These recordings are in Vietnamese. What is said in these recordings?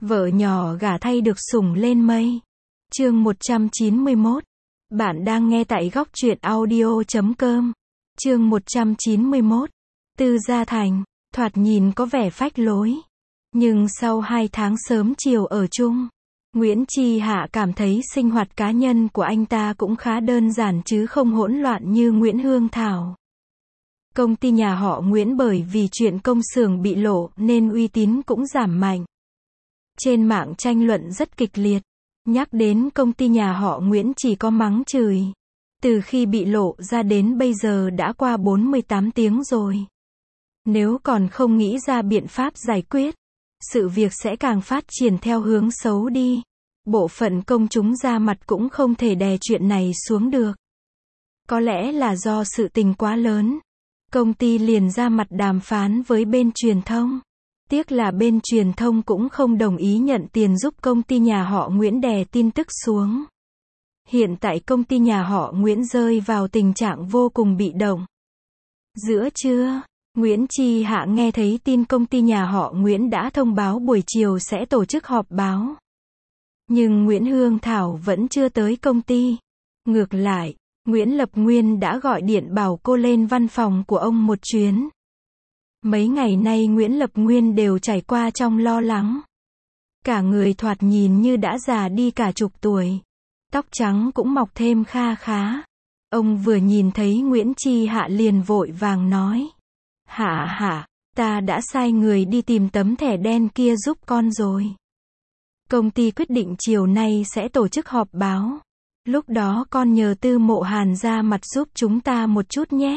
Vợ nhỏ gả thay được sủng lên mây. Chương 191. Bạn đang nghe tại góc truyện audio.com. Chương 191. Tư Gia Thành, thoạt nhìn có vẻ phách lối. Nhưng sau 2 tháng sớm chiều ở chung, Nguyễn Chi Hạ cảm thấy sinh hoạt cá nhân của anh ta cũng khá đơn giản chứ không hỗn loạn như Nguyễn Hương Thảo. Công ty nhà họ Nguyễn bởi vì chuyện công xưởng bị lộ nên uy tín cũng giảm mạnh. Trên mạng tranh luận rất kịch liệt. Nhắc đến công ty nhà họ Nguyễn chỉ có mắng chửi. Từ khi bị lộ ra đến bây giờ đã qua 48 tiếng rồi. Nếu còn không nghĩ ra biện pháp giải quyết, sự việc sẽ càng phát triển theo hướng xấu đi. Bộ phận công chúng ra mặt cũng không thể đè chuyện này xuống được. Có lẽ là do sự tình quá lớn. Công ty liền ra mặt đàm phán với bên truyền thông. Tiếc là bên truyền thông cũng không đồng ý nhận tiền giúp công ty nhà họ Nguyễn đè tin tức xuống. Hiện tại công ty nhà họ Nguyễn rơi vào tình trạng vô cùng bị động. Giữa trưa, Nguyễn Chi Hạ nghe thấy tin công ty nhà họ Nguyễn đã thông báo buổi chiều sẽ tổ chức họp báo. Nhưng Nguyễn Hương Thảo vẫn chưa tới công ty. Ngược lại, Nguyễn Lập Nguyên đã gọi điện bảo cô lên văn phòng của ông một chuyến. Mấy ngày nay Nguyễn Lập Nguyên đều trải qua trong lo lắng. Cả người thoạt nhìn như đã già đi cả chục tuổi. Tóc trắng cũng mọc thêm kha khá. Ông vừa nhìn thấy Nguyễn Chi Hạ liền vội vàng nói. Hạ, ta đã sai người đi tìm tấm thẻ đen kia giúp con rồi. Công ty quyết định chiều nay sẽ tổ chức họp báo. Lúc đó con nhờ Tư Mộ Hàn ra mặt giúp chúng ta một chút nhé.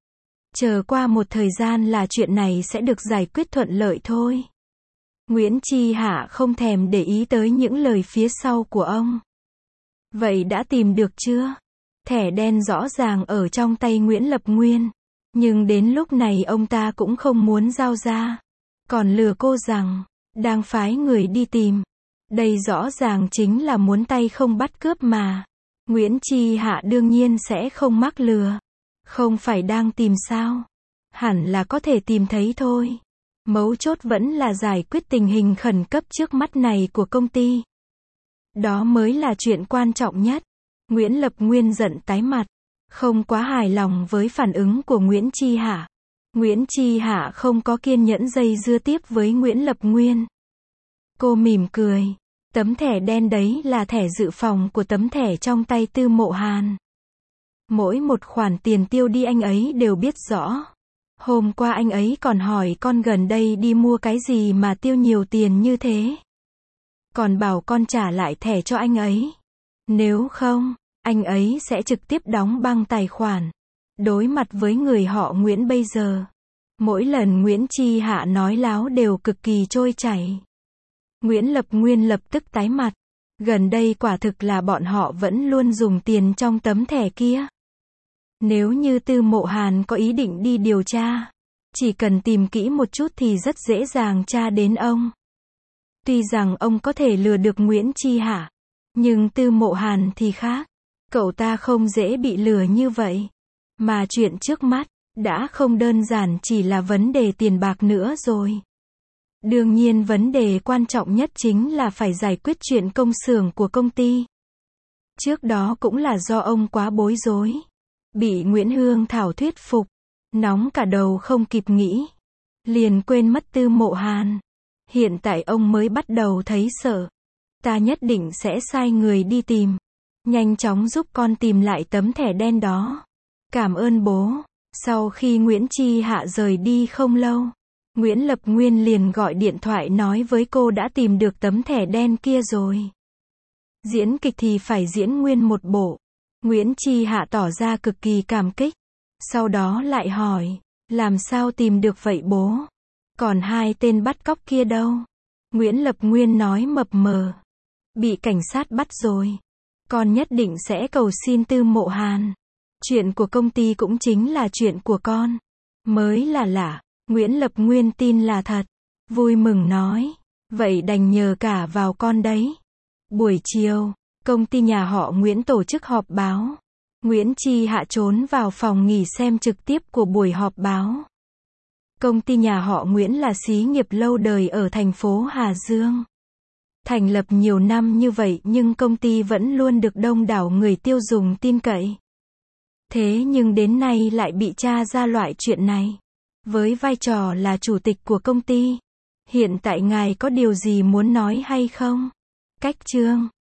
Chờ qua một thời gian là chuyện này sẽ được giải quyết thuận lợi thôi. Nguyễn Chi Hạ không thèm để ý tới những lời phía sau của ông. Vậy đã tìm được chưa? Thẻ đen rõ ràng ở trong tay Nguyễn Lập Nguyên. Nhưng đến lúc này ông ta cũng không muốn giao ra. Còn lừa cô rằng, đang phái người đi tìm. Đây rõ ràng chính là muốn tay không bắt cướp mà. Nguyễn Chi Hạ đương nhiên sẽ không mắc lừa. Không phải đang tìm sao? Hẳn là có thể tìm thấy thôi. Mấu chốt vẫn là giải quyết tình hình khẩn cấp trước mắt này của công ty. Đó mới là chuyện quan trọng nhất. Nguyễn Lập Nguyên giận tái mặt. Không quá hài lòng với phản ứng của Nguyễn Chi Hạ. Nguyễn Chi Hạ không có kiên nhẫn dây dưa tiếp với Nguyễn Lập Nguyên. Cô mỉm cười. Tấm thẻ đen đấy là thẻ dự phòng của tấm thẻ trong tay Tư Mộ Hàn. Mỗi một khoản tiền tiêu đi anh ấy đều biết rõ. Hôm qua anh ấy còn hỏi con gần đây đi mua cái gì mà tiêu nhiều tiền như thế. Còn bảo con trả lại thẻ cho anh ấy. Nếu không, anh ấy sẽ trực tiếp đóng băng tài khoản. Đối mặt với người họ Nguyễn bây giờ, mỗi lần Nguyễn Chi Hạ nói láo đều cực kỳ trôi chảy. Nguyễn Lập Nguyên lập tức tái mặt. Gần đây quả thực là bọn họ vẫn luôn dùng tiền trong tấm thẻ kia. Nếu như Tư Mộ Hàn có ý định đi điều tra, chỉ cần tìm kỹ một chút thì rất dễ dàng tra đến ông. Tuy rằng ông có thể lừa được Nguyễn Chi Hạ, nhưng Tư Mộ Hàn thì khác. Cậu ta không dễ bị lừa như vậy. Mà chuyện trước mắt, đã không đơn giản chỉ là vấn đề tiền bạc nữa rồi. Đương nhiên vấn đề quan trọng nhất chính là phải giải quyết chuyện công xưởng của công ty. Trước đó cũng là do ông quá bối rối. Bị Nguyễn Hương Thảo thuyết phục. Nóng cả đầu không kịp nghĩ. Liền quên mất Tư Mộ Hàn. Hiện tại ông mới bắt đầu thấy sợ. Ta nhất định sẽ sai người đi tìm. Nhanh chóng giúp con tìm lại tấm thẻ đen đó. Cảm ơn bố. Sau khi Nguyễn Chi Hạ rời đi không lâu, Nguyễn Lập Nguyên liền gọi điện thoại nói với cô đã tìm được tấm thẻ đen kia rồi. Diễn kịch thì phải diễn nguyên một bộ. Nguyễn Chi Hạ tỏ ra cực kỳ cảm kích. Sau đó lại hỏi, làm sao tìm được vậy bố? Còn 2 tên bắt cóc kia đâu? Nguyễn Lập Nguyên nói mập mờ. Bị cảnh sát bắt rồi. Con nhất định sẽ cầu xin Tư Mộ Hàn. Chuyện của công ty cũng chính là chuyện của con. Mới là lạ. Nguyễn Lập Nguyên tin là thật. Vui mừng nói. Vậy đành nhờ cả vào con đấy. Buổi chiều, công ty nhà họ Nguyễn tổ chức họp báo. Nguyễn Chi Hạ trốn vào phòng nghỉ xem trực tiếp của buổi họp báo. Công ty nhà họ Nguyễn là xí nghiệp lâu đời ở thành phố Hà Dương. Thành lập nhiều năm như vậy nhưng công ty vẫn luôn được đông đảo người tiêu dùng tin cậy. Thế nhưng đến nay lại bị tra ra loại chuyện này. Với vai trò là chủ tịch của công ty, hiện tại ngài có điều gì muốn nói hay không? Cách chương